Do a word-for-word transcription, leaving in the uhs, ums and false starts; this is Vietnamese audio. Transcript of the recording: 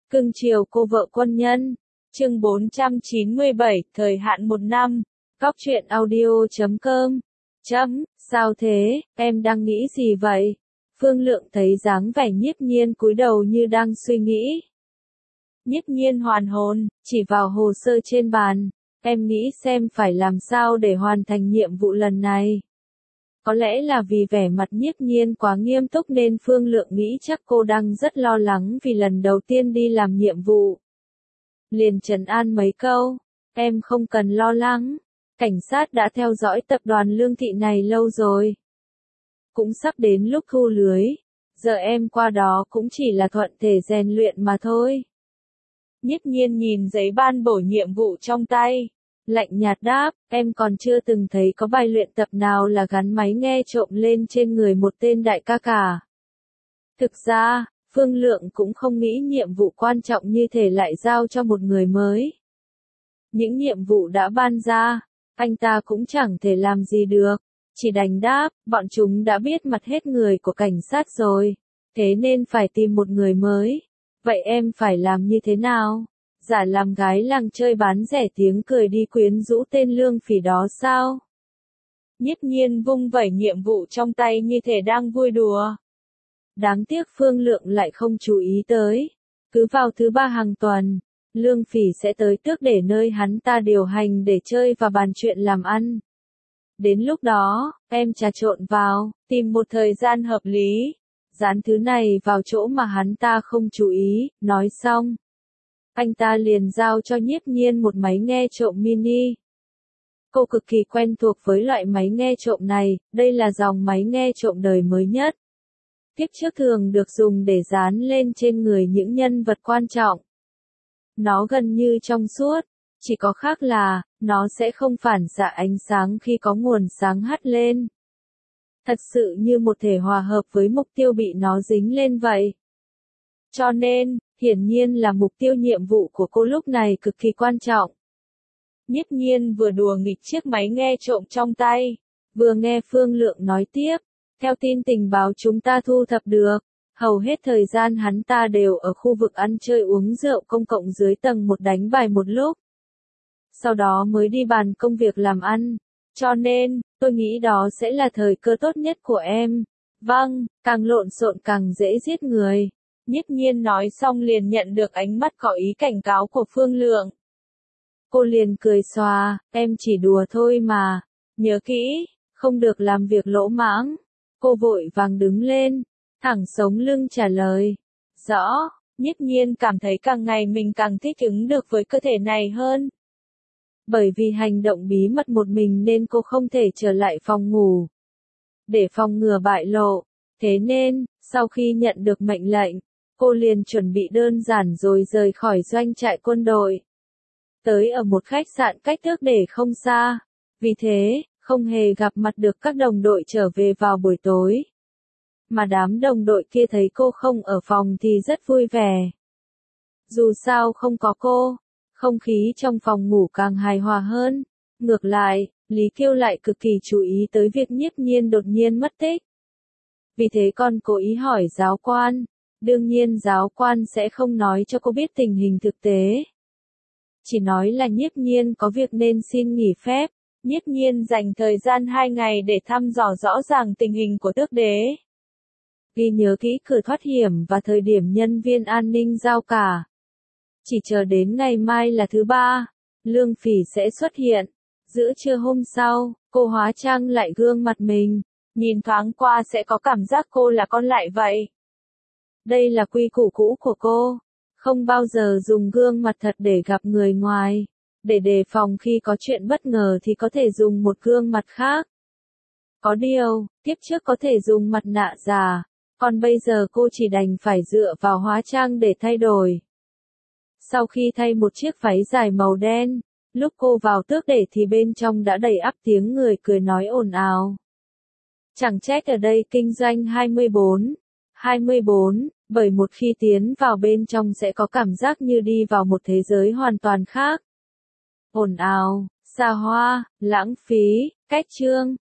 Cưng chiều cô vợ quân nhân. Chương bốn trăm chín mươi bảy, thời hạn một năm. Góc truyện audio chấm com. Chấm, sao thế, em đang nghĩ gì vậy? Phương Lượng thấy dáng vẻ Nhiếp Nhiên cúi đầu như đang suy nghĩ. Nhiếp Nhiên hoàn hồn, chỉ vào hồ sơ trên bàn. Em nghĩ xem phải làm sao để hoàn thành nhiệm vụ lần này. Có lẽ là vì vẻ mặt Nhiếp Nhiên quá nghiêm túc nên Phương Lượng nghĩ chắc cô đang rất lo lắng vì lần đầu tiên đi làm nhiệm vụ. Liền trấn an mấy câu, em không cần lo lắng, cảnh sát đã theo dõi tập đoàn Lương Thị này lâu rồi. Cũng sắp đến lúc thu lưới, giờ em qua đó cũng chỉ là thuận thể rèn luyện mà thôi. Nhiếp Nhiên nhìn giấy ban bổ nhiệm vụ trong tay, lạnh nhạt đáp, em còn chưa từng thấy có bài luyện tập nào là gắn máy nghe trộm lên trên người một tên đại ca cả. Thực ra, Phương Lượng cũng không nghĩ nhiệm vụ quan trọng như thể lại giao cho một người mới. Những nhiệm vụ đã ban ra, anh ta cũng chẳng thể làm gì được, chỉ đành đáp, bọn chúng đã biết mặt hết người của cảnh sát rồi, thế nên phải tìm một người mới. Vậy em phải làm như thế nào? Giả làm gái làng chơi bán rẻ tiếng cười đi quyến rũ tên Lương Phỉ đó sao? Nhiếp Nhiên vung vẩy nhiệm vụ trong tay như thể đang vui đùa. Đáng tiếc Phương Lượng lại không chú ý tới. Cứ vào thứ ba hàng tuần, Lương Phỉ sẽ tới tước để nơi hắn ta điều hành để chơi và bàn chuyện làm ăn. Đến lúc đó, em trà trộn vào, tìm một thời gian hợp lý, dán thứ này vào chỗ mà hắn ta không chú ý, nói xong. Anh ta liền giao cho Nhiếp Nhiên một máy nghe trộm mini. Cô cực kỳ quen thuộc với loại máy nghe trộm này, đây là dòng máy nghe trộm đời mới nhất. Tiếp trước thường được dùng để dán lên trên người những nhân vật quan trọng. Nó gần như trong suốt, chỉ có khác là, nó sẽ không phản xạ ánh sáng khi có nguồn sáng hắt lên. Thật sự như một thể hòa hợp với mục tiêu bị nó dính lên vậy. Cho nên, hiển nhiên là mục tiêu nhiệm vụ của cô lúc này cực kỳ quan trọng. Nhiếp Nhiên vừa đùa nghịch chiếc máy nghe trộm trong tay, vừa nghe Phương Lượng nói tiếp, theo tin tình báo chúng ta thu thập được, hầu hết thời gian hắn ta đều ở khu vực ăn chơi uống rượu công cộng dưới tầng một đánh bài một lúc. Sau đó mới đi bàn công việc làm ăn, cho nên, tôi nghĩ đó sẽ là thời cơ tốt nhất của em. Vâng, càng lộn xộn càng dễ giết người. Nhiếp Nhiên nói xong liền nhận được ánh mắt có ý cảnh cáo của Phương Lượng. Cô liền cười xòa, em chỉ đùa thôi mà, nhớ kỹ, không được làm việc lỗ mãng. Cô vội vàng đứng lên, thẳng sống lưng trả lời. Rõ, Nhiếp Nhiên cảm thấy càng ngày mình càng thích ứng được với cơ thể này hơn. Bởi vì hành động bí mật một mình nên cô không thể trở lại phòng ngủ. Để phòng ngừa bại lộ, thế nên, sau khi nhận được mệnh lệnh, cô liền chuẩn bị đơn giản rồi rời khỏi doanh trại quân đội. Tới ở một khách sạn cách tước để không xa. Vì thế, không hề gặp mặt được các đồng đội trở về vào buổi tối. Mà đám đồng đội kia thấy cô không ở phòng thì rất vui vẻ. Dù sao không có cô, không khí trong phòng ngủ càng hài hòa hơn. Ngược lại, Lý Kiêu lại cực kỳ chú ý tới việc Nhiếp Nhiên đột nhiên mất tích. Vì thế con cố ý hỏi giáo quan. Đương nhiên giáo quan sẽ không nói cho cô biết tình hình thực tế. Chỉ nói là Nhiếp Nhiên có việc nên xin nghỉ phép. Nhiếp Nhiên dành thời gian hai ngày để thăm dò rõ ràng tình hình của tước đế. Ghi nhớ kỹ cửa thoát hiểm và thời điểm nhân viên an ninh giao cả. Chỉ chờ đến ngày mai là thứ ba, Lương Phỉ sẽ xuất hiện. Giữa trưa hôm sau, cô hóa trang lại gương mặt mình, nhìn thoáng qua sẽ có cảm giác cô là con lại vậy. Đây là quy củ cũ của cô, không bao giờ dùng gương mặt thật để gặp người ngoài. Để đề phòng khi có chuyện bất ngờ thì có thể dùng một gương mặt khác. Có điều, tiếp trước có thể dùng mặt nạ giả, còn bây giờ cô chỉ đành phải dựa vào hóa trang để thay đổi. Sau khi thay một chiếc váy dài màu đen, lúc cô vào tước để thì bên trong đã đầy ắp tiếng người cười nói ồn ào. Chẳng trách ở đây kinh doanh hai mươi bốn, hai mươi bốn, bởi một khi tiến vào bên trong sẽ có cảm giác như đi vào một thế giới hoàn toàn khác. Ồn ào, xa hoa, lãng phí, cách trương,